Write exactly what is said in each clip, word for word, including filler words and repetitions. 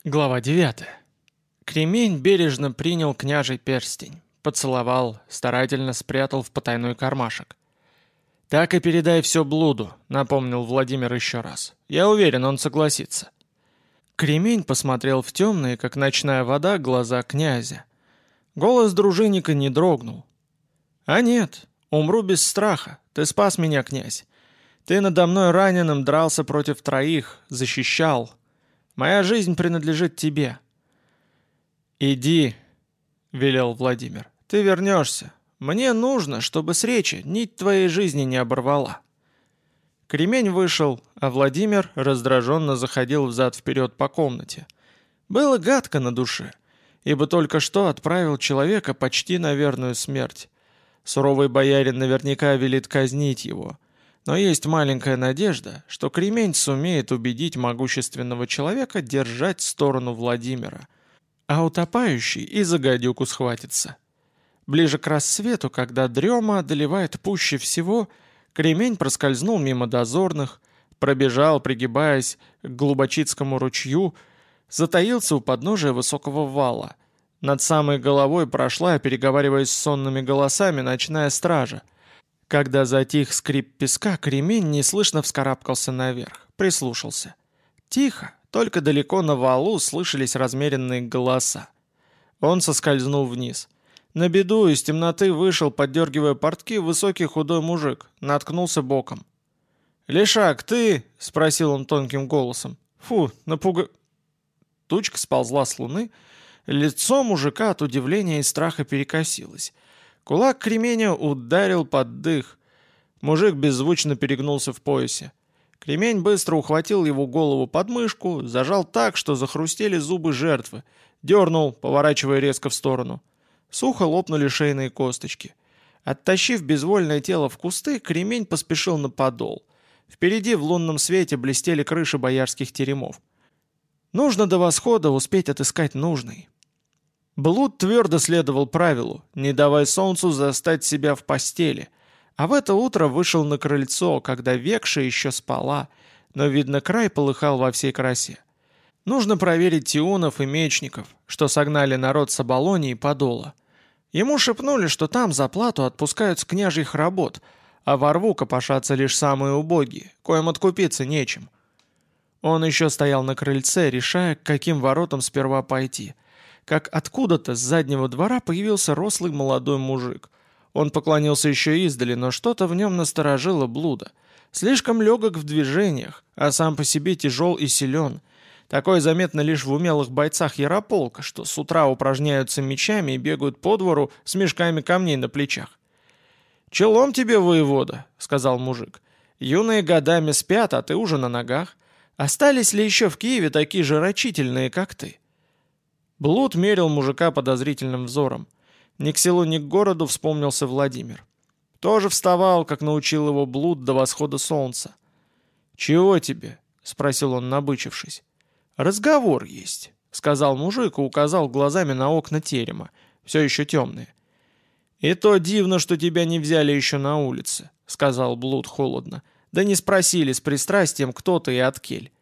Глава девятая. Кремень бережно принял княжий перстень, поцеловал, старательно спрятал в потайной кармашек. «Так и передай все блуду», — напомнил Владимир еще раз. «Я уверен, он согласится». Кремень посмотрел в темные, как ночная вода, глаза князя. Голос дружинника не дрогнул. «А нет, умру без страха. Ты спас меня, князь. Ты надо мной раненым дрался против троих, защищал. Моя жизнь принадлежит тебе». «Иди», — велел Владимир, — «ты вернешься. Мне нужно, чтобы с речи нить твоей жизни не оборвала». Кремень вышел, а Владимир раздраженно заходил взад-вперед по комнате. Было гадко на душе, ибо только что отправил человека почти на верную смерть. Суровый боярин наверняка велит казнить его. Но есть маленькая надежда, что Кремень сумеет убедить могущественного человека держать сторону Владимира, а утопающий и за гадюку схватится. Ближе к рассвету, когда дрема одолевает пуще всего, Кремень проскользнул мимо дозорных, пробежал, пригибаясь к Глубочицкому ручью, затаился у подножия высокого вала. Над самой головой прошла, переговариваясь с сонными голосами, ночная стража. Когда затих скрип песка, Кремень неслышно вскарабкался наверх, прислушался. Тихо, только далеко на валу слышались размеренные голоса. Он соскользнул вниз. На беду из темноты вышел, поддергивая портки, высокий худой мужик, наткнулся боком. «Лешак, ты?» — спросил он тонким голосом. «Фу, напуга...» Тучка сползла с луны, лицо мужика от удивления и страха перекосилось. Кулак Кременя ударил под дых. Мужик беззвучно перегнулся в поясе. Кремень быстро ухватил его голову под мышку, зажал так, что захрустели зубы жертвы, дернул, поворачивая резко в сторону. Сухо лопнули шейные косточки. Оттащив безвольное тело в кусты, Кремень поспешил на подол. Впереди в лунном свете блестели крыши боярских теремов. Нужно до восхода успеть отыскать нужный. Блуд твердо следовал правилу «не давай солнцу застать себя в постели», а в это утро вышел на крыльцо, когда Векша еще спала, но, видно, край полыхал во всей красе. Нужно проверить тиунов и мечников, что согнали народ с Оболони и Подола. Ему шепнули, что там за плату отпускают с княжьих работ, а во рву копошатся лишь самые убогие, коим откупиться нечем. Он еще стоял на крыльце, решая, к каким воротам сперва пойти, как откуда-то с заднего двора появился рослый молодой мужик. Он поклонился еще издали, но что-то в нем насторожило блуда. Слишком легок в движениях, а сам по себе тяжел и силен. Такое заметно лишь в умелых бойцах Ярополка, что с утра упражняются мечами и бегают по двору с мешками камней на плечах. «Челом тебе, воевода», — сказал мужик. «Юные годами спят, а ты уже на ногах. Остались ли еще в Киеве такие же рачительные, как ты?» Блуд мерил мужика подозрительным взором. Ни к селу, ни к городу вспомнился Владимир. Тоже вставал, как научил его Блуд, до восхода солнца. «Чего тебе?» — спросил он, набычившись. «Разговор есть», — сказал мужик и указал глазами на окна терема, все еще темные. «И то дивно, что тебя не взяли еще на улице», — сказал Блуд холодно. «Да не спросили с пристрастием, кто ты и откель».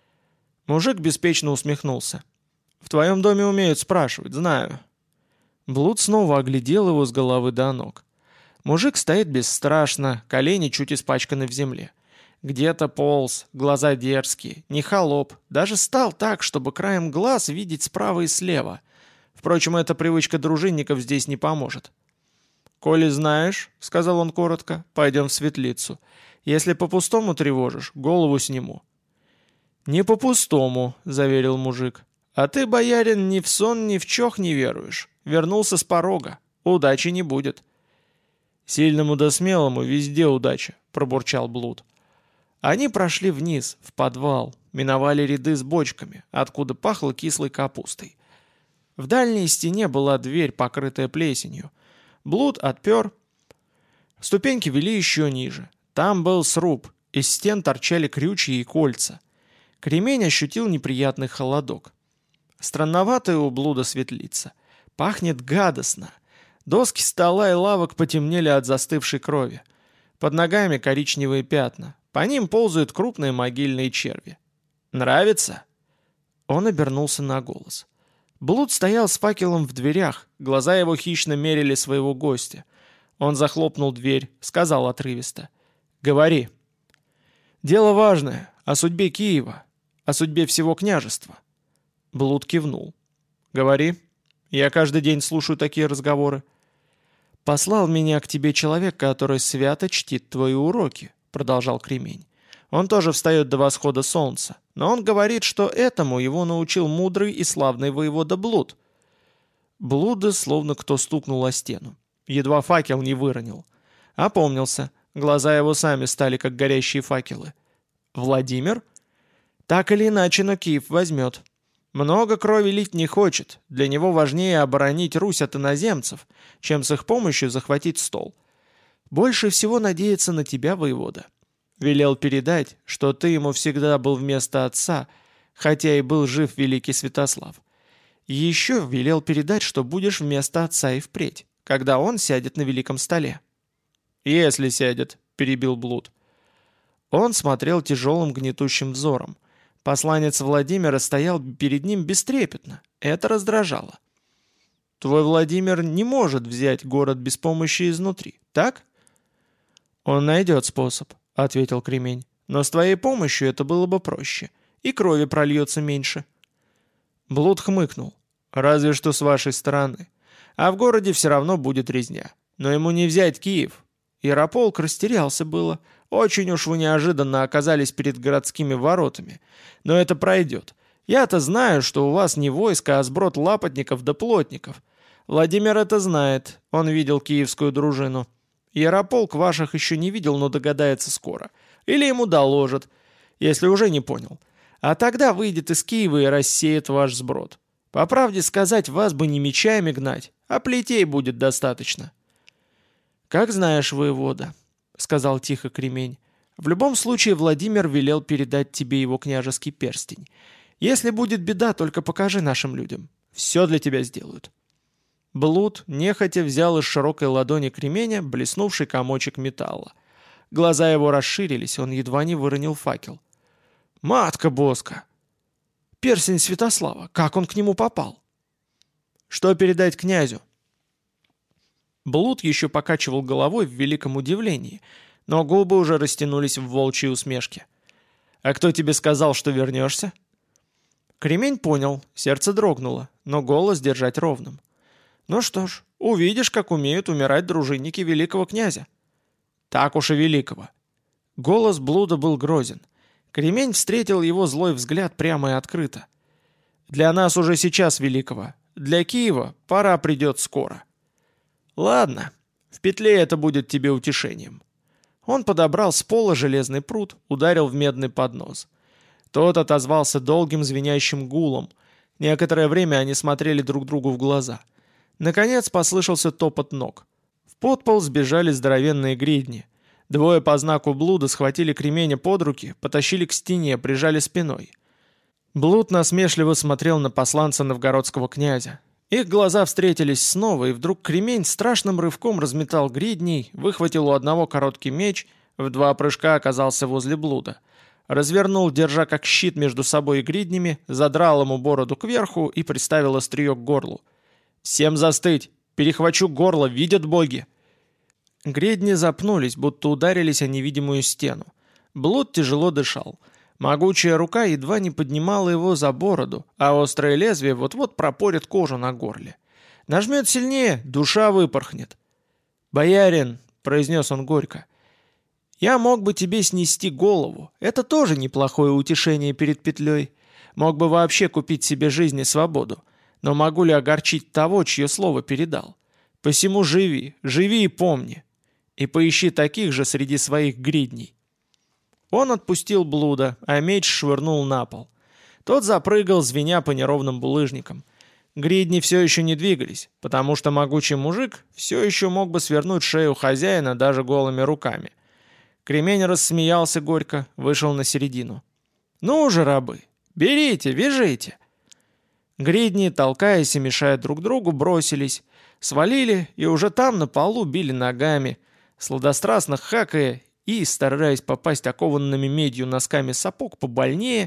Мужик беспечно усмехнулся. «В твоем доме умеют спрашивать, знаю». Блуд снова оглядел его с головы до ног. Мужик стоит бесстрашно, колени чуть испачканы в земле. Где-то полз, глаза дерзкие, не холоп, даже стал так, чтобы краем глаз видеть справа и слева. Впрочем, эта привычка дружинников здесь не поможет. «Коли знаешь, — сказал он коротко, — пойдем в светлицу. Если по-пустому тревожишь, голову сниму». «Не по-пустому, — заверил мужик. А ты, боярин, ни в сон, ни в чох не веруешь. Вернулся с порога. Удачи не будет». «Сильному да смелому везде удача», — пробурчал Блуд. Они прошли вниз, в подвал, миновали ряды с бочками, откуда пахло кислой капустой. В дальней стене была дверь, покрытая плесенью. Блуд отпер. Ступеньки вели еще ниже. Там был сруб, из стен торчали крючья и кольца. Кремень ощутил неприятный холодок. Странноватая у Блуда светлица. Пахнет гадостно. Доски стола и лавок потемнели от застывшей крови. Под ногами коричневые пятна. По ним ползают крупные могильные черви. «Нравится?» Он обернулся на голос. Блуд стоял с факелом в дверях, глаза его хищно мерили своего гостя. Он захлопнул дверь, сказал отрывисто. «Говори». «Дело важное, о судьбе Киева, о судьбе всего княжества». Блуд кивнул. «Говори. Я каждый день слушаю такие разговоры». «Послал меня к тебе человек, который свято чтит твои уроки», — продолжал Кремень. «Он тоже встает до восхода солнца, но он говорит, что этому его научил мудрый и славный воевода Блуд». Блуда словно кто стукнул о стену. Едва факел не выронил. Опомнился. Глаза его сами стали, как горящие факелы. «Владимир?» «Так или иначе, но Киев возьмет. Много крови лить не хочет. Для него важнее оборонить Русь от иноземцев, чем с их помощью захватить стол. Больше всего надеется на тебя, воевода. Велел передать, что ты ему всегда был вместо отца, хотя и был жив великий Святослав. Еще велел передать, что будешь вместо отца и впредь, когда он сядет на великом столе». «Если сядет», — перебил Блуд. Он смотрел тяжелым гнетущим взором. Посланец Владимира стоял перед ним бестрепетно. Это раздражало. «Твой Владимир не может взять город без помощи изнутри, так?» «Он найдет способ», — ответил Кремень. «Но с твоей помощью это было бы проще, и крови прольется меньше». Блуд хмыкнул. «Разве что с вашей стороны. А в городе все равно будет резня. Но ему не взять Киев. Ярополк растерялся было. Очень уж вы неожиданно оказались перед городскими воротами. Но это пройдет. Я-то знаю, что у вас не войско, а сброд лапотников да плотников. Владимир это знает. Он видел киевскую дружину. Ярополк ваших еще не видел, но догадается скоро. Или ему доложат, если уже не понял. А тогда выйдет из Киева и рассеет ваш сброд. По правде сказать, вас бы не мечами гнать, а плетей будет достаточно». «Как знаешь, воевода», — сказал тихо Кремень. «В любом случае Владимир велел передать тебе его княжеский перстень. Если будет беда, только покажи нашим людям. Все для тебя сделают». Блуд нехотя взял из широкой ладони Кременя блеснувший комочек металла. Глаза его расширились, он едва не выронил факел. «Матка Боска! Перстень Святослава! Как он к нему попал?» «Что передать князю?» Блуд еще покачивал головой в великом удивлении, но губы уже растянулись в волчьей усмешке. «А кто тебе сказал, что вернешься?» Кремень понял, сердце дрогнуло, но голос держать ровным. «Ну что ж, увидишь, как умеют умирать дружинники великого князя». «Так уж и великого». Голос Блуда был грозен. Кремень встретил его злой взгляд прямо и открыто. «Для нас уже сейчас великого. Для Киева пора придет скоро». «Ладно, в петле это будет тебе утешением». Он подобрал с пола железный прут, ударил в медный поднос. Тот отозвался долгим звенящим гулом. Некоторое время они смотрели друг другу в глаза. Наконец послышался топот ног. В подпол сбежали здоровенные гридни. Двое по знаку Блуда схватили Кременя под руки, потащили к стене, прижали спиной. Блуд насмешливо смотрел на посланца новгородского князя. Их глаза встретились снова, и вдруг Кремень страшным рывком разметал гридней, выхватил у одного короткий меч, в два прыжка оказался возле Блуда. Развернул, держа как щит между собой и гриднями, задрал ему бороду кверху и приставил острие к горлу. «Всем застыть! Перехвачу горло, видят боги!» Гридни запнулись, будто ударились о невидимую стену. Блуд тяжело дышал. Могучая рука едва не поднимала его за бороду, а острое лезвие вот-вот пропорит кожу на горле. Нажмет сильнее, душа выпорхнет. «Боярин», — произнес он горько, — «я мог бы тебе снести голову. Это тоже неплохое утешение перед петлей. Мог бы вообще купить себе жизнь и свободу. Но могу ли огорчить того, чье слово передал? Посему живи, живи и помни. И поищи таких же среди своих гридней». Он отпустил Блуда, а меч швырнул на пол. Тот запрыгал, звеня по неровным булыжникам. Гридни все еще не двигались, потому что могучий мужик все еще мог бы свернуть шею хозяина даже голыми руками. Кремень рассмеялся горько, вышел на середину. «Ну же, рабы, берите, вяжите!» Гридни, толкаясь и мешая друг другу, бросились, свалили и уже там на полу били ногами, сладострастно хакая и, стараясь попасть окованными медью носками сапог побольнее,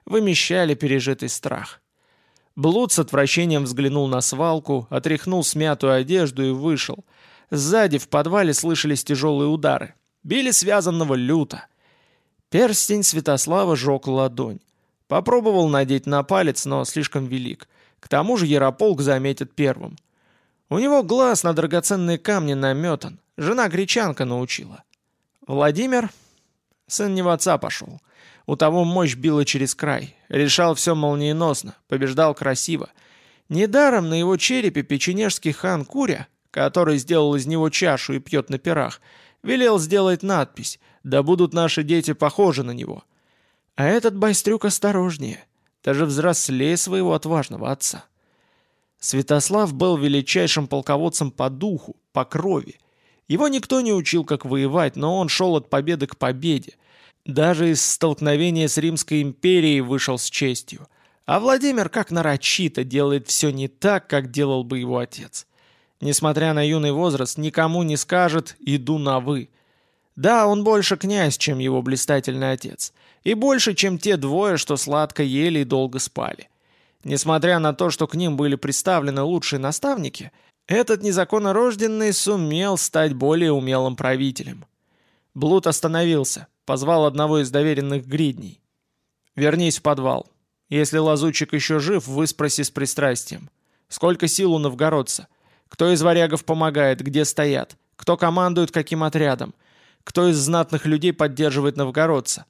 вымещали пережитый страх. Блуд с отвращением взглянул на свалку, отряхнул смятую одежду и вышел. Сзади в подвале слышались тяжелые удары. Били связанного люто. Перстень Святослава жег ладонь. Попробовал надеть на палец, но слишком велик. К тому же Ярополк заметит первым. У него глаз на драгоценные камни наметан. Жена гречанка научила. Владимир... Сын не в отца пошел. У того мощь била через край. Решал все молниеносно, побеждал красиво. Недаром на его черепе печенежский хан Куря, который сделал из него чашу и пьет на пирах, велел сделать надпись «Да будут наши дети похожи на него». А этот байстрюк осторожнее, даже взрослее своего отважного отца. Святослав был величайшим полководцем по духу, по крови. Его никто не учил, как воевать, но он шел от победы к победе. Даже из столкновения с Римской империей вышел с честью. А Владимир, как нарочито, делает все не так, как делал бы его отец. Несмотря на юный возраст, никому не скажет «иду на «вы». Да, он больше князь, чем его блистательный отец. И больше, чем те двое, что сладко ели и долго спали. Несмотря на то, что к ним были представлены лучшие наставники, этот незаконнорожденный сумел стать более умелым правителем. Блуд остановился, позвал одного из доверенных гридней. «Вернись в подвал. Если лазутчик еще жив, выспроси с пристрастием. Сколько сил у новгородца? Кто из варягов помогает, где стоят? Кто командует каким отрядом? Кто из знатных людей поддерживает новгородца?»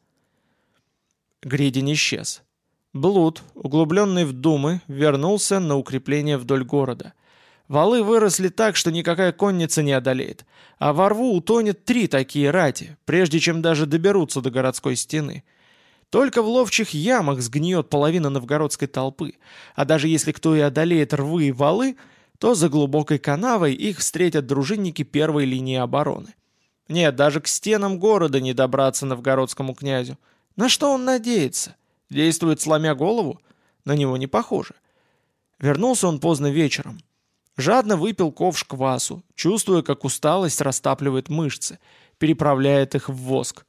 Гридень исчез. Блуд, углубленный в думы, вернулся на укрепление вдоль города. Валы выросли так, что никакая конница не одолеет, а во рву утонет три такие рати, прежде чем даже доберутся до городской стены. Только в ловчих ямах сгниет половина новгородской толпы, а даже если кто и одолеет рвы и валы, то за глубокой канавой их встретят дружинники первой линии обороны. Нет, даже к стенам города не добраться новгородскому князю. На что он надеется? Действует сломя голову? На него не похоже. Вернулся он поздно вечером. Жадно выпил ковш квасу, чувствуя, как усталость растапливает мышцы, переправляет их в воск.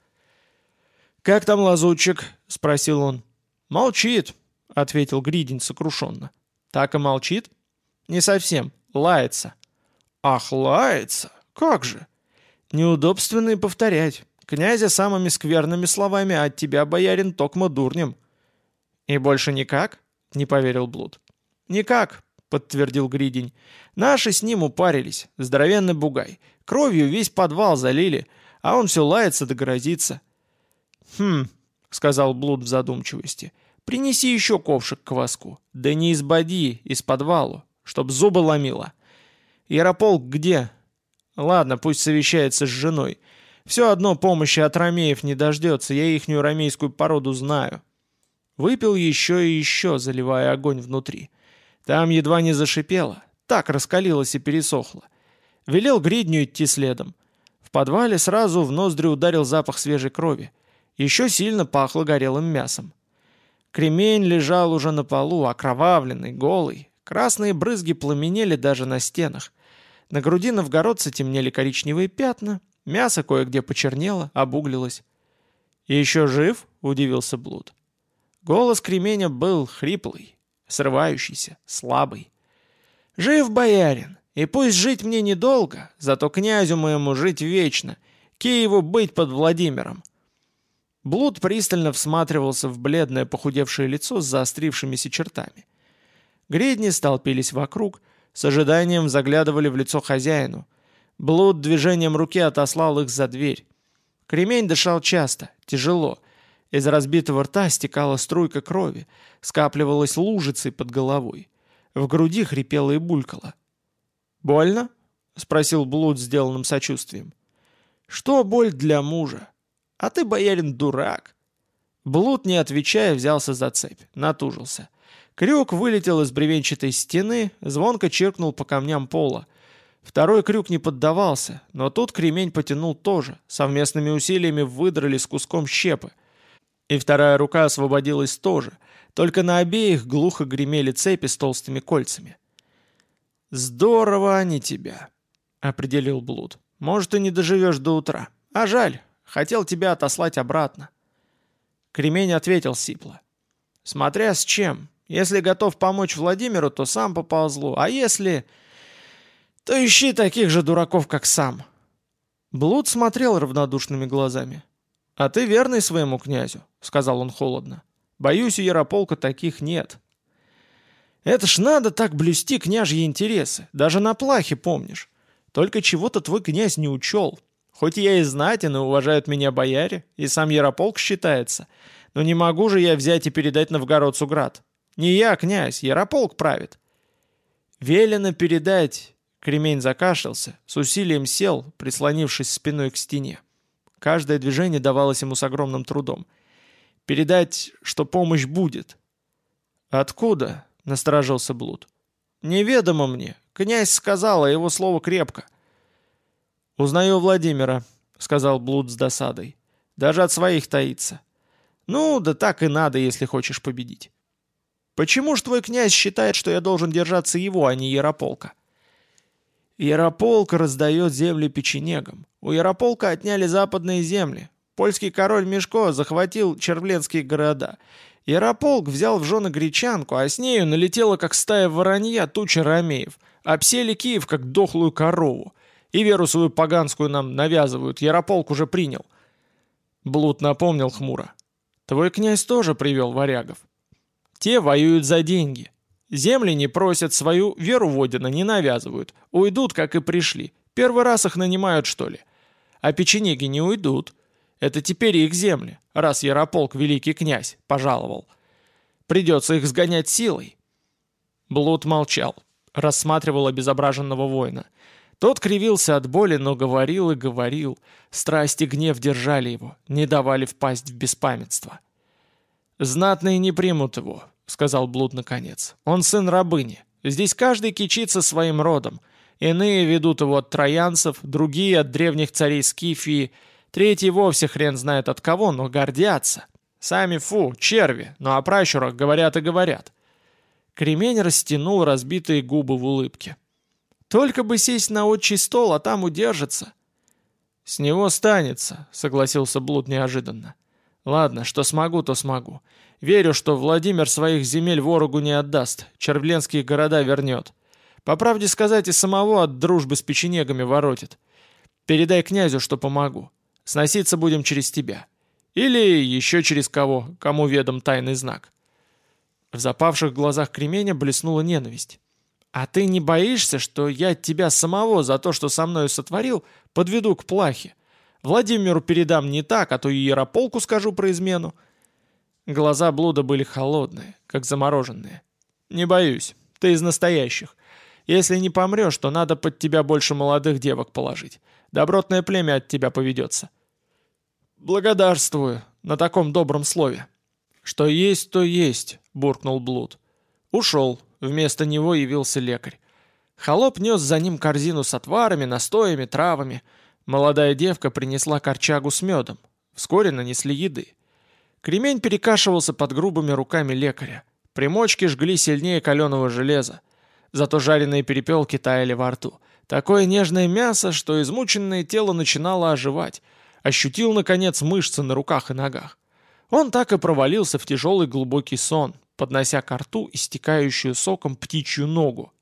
«Как там лазутчик?» — спросил он. «Молчит», — ответил Гридень сокрушенно. «Так и молчит?» «Не совсем. Лается». «Ах, лается? Как же?» «Неудобственно и повторять. Князя самыми скверными словами, а от тебя, боярин, токмо дурнем». «И больше никак?» — не поверил Блуд. «Никак», — подтвердил Гридень. «Наши с ним упарились. Здоровенный бугай. Кровью весь подвал залили, а он все лается да грозится». «Хм», — сказал Блуд в задумчивости. «Принеси еще ковшик кваску. Да не из бадьи, из подвалу, чтоб зубы ломило. Ярополк где?» «Ладно, пусть совещается с женой. Все одно помощи от ромеев не дождется, я ихнюю ромейскую породу знаю». Выпил еще и еще, заливая огонь внутри. Там едва не зашипело, так раскалилось и пересохло. Велел Гридню идти следом. В подвале сразу в ноздри ударил запах свежей крови. Еще сильно пахло горелым мясом. Кремень лежал уже на полу, окровавленный, голый. Красные брызги пламенели даже на стенах. На груди новгородца темнели коричневые пятна, мясо кое-где почернело, обуглилось. «И еще жив?» — удивился Блуд. Голос кременя был хриплый, срывающийся, слабый. «Жив, боярин, и пусть жить мне недолго, зато князю моему жить вечно, Киеву быть под Владимиром». Блуд пристально всматривался в бледное похудевшее лицо с заострившимися чертами. Гридни столпились вокруг, с ожиданием заглядывали в лицо хозяину. Блуд движением руки отослал их за дверь. Кремень дышал часто, тяжело. Из разбитого рта стекала струйка крови, скапливалась лужицей под головой. В груди хрипело и булькало. «Больно?» — спросил Блуд сделанным сочувствием. «Что боль для мужа? А ты, боярин, дурак!» Блуд, не отвечая, взялся за цепь, натужился. Крюк вылетел из бревенчатой стены, звонко чиркнул по камням пола. Второй крюк не поддавался, но тут кремень потянул тоже, совместными усилиями выдрали с куском щепы. И вторая рука освободилась тоже, только на обеих глухо гремели цепи с толстыми кольцами. «Здорово они тебя», — определил Блуд. «Может, и не доживешь до утра. А жаль, хотел тебя отослать обратно». Кремень ответил сипло. Смотря с чем. Если готов помочь Владимиру, то сам поползлу, а если... то ищи таких же дураков, как сам». Блуд смотрел равнодушными глазами. «А ты верный своему князю», — сказал он холодно. «Боюсь, у Ярополка таких нет». «Это ж надо так блюсти княжьи интересы, даже на плахе помнишь. Только чего-то твой князь не учел. Хоть я и знатен, и уважают меня бояре, и сам Ярополк считается, но не могу же я взять и передать новгородцу град. Не я, князь, Ярополк правит». «Велено передать...» Кремень закашлялся, с усилием сел, прислонившись спиной к стене. Каждое движение давалось ему с огромным трудом. «Передать, что помощь будет». «Откуда?» — насторожился Блуд. «Неведомо мне. Князь сказал, а его слово крепко». «Узнаю Владимира», — сказал Блуд с досадой. «Даже от своих таится». «Ну, да так и надо, если хочешь победить». «Почему ж твой князь считает, что я должен держаться его, а не Ярополка?» «Ярополк раздает земли печенегам. У Ярополка отняли западные земли. Польский король Мишко захватил червленские города. Ярополк взял в жены гречанку, а с нею налетела, как стая воронья, туча ромеев. Обсели Киев, как дохлую корову. И веру свою поганскую нам навязывают. Ярополк уже принял». Блуд напомнил хмуро. «Твой князь тоже привел варягов. Те воюют за деньги. Земли не просят, свою веру Водина не навязывают. Уйдут, как и пришли. Первый раз их нанимают, что ли? А печенеги не уйдут. Это теперь их земли, раз Ярополк, великий князь, пожаловал. Придется их сгонять силой». Блуд молчал, рассматривал обезображенного воина. Тот кривился от боли, но говорил и говорил. Страсть и гнев держали его, не давали впасть в беспамятство. «Знатные не примут его», — сказал Блуд наконец. «Он сын рабыни. Здесь каждый кичится своим родом. Иные ведут его от троянцев, другие от древних царей Скифии, третьи вовсе хрен знает от кого, но гордятся. Сами фу, черви, но о пращурах говорят и говорят». Кремень растянул разбитые губы в улыбке. «Только бы сесть на отчий стол, а там удержится». «С него станется», — согласился Блуд неожиданно. «Ладно, что смогу, то смогу. Верю, что Владимир своих земель ворогу не отдаст, червленские города вернет. По правде сказать, и самого от дружбы с печенегами воротит. Передай князю, что помогу. Сноситься будем через тебя. Или еще через кого, кому ведом тайный знак». В запавших глазах Кременя блеснула ненависть. «А ты не боишься, что я тебя самого за то, что со мною сотворил, подведу к плахе? Владимиру передам не так, а то и Ярополку скажу про измену». Глаза Блуда были холодные, как замороженные. «Не боюсь, ты из настоящих. Если не помрешь, то надо под тебя больше молодых девок положить. Добротное племя от тебя поведется». «Благодарствую на таком добром слове». «Что есть, то есть», — буркнул Блуд. Ушел, вместо него явился лекарь. Холоп нес за ним корзину с отварами, настоями, травами. Молодая девка принесла корчагу с медом. Вскоре нанесли еды. Кремень перекашивался под грубыми руками лекаря. Примочки жгли сильнее каленого железа. Зато жареные перепелки таяли во рту. Такое нежное мясо, что измученное тело начинало оживать. Ощутил, наконец, мышцы на руках и ногах. Он так и провалился в тяжелый глубокий сон, поднося ко рту истекающую соком птичью ногу.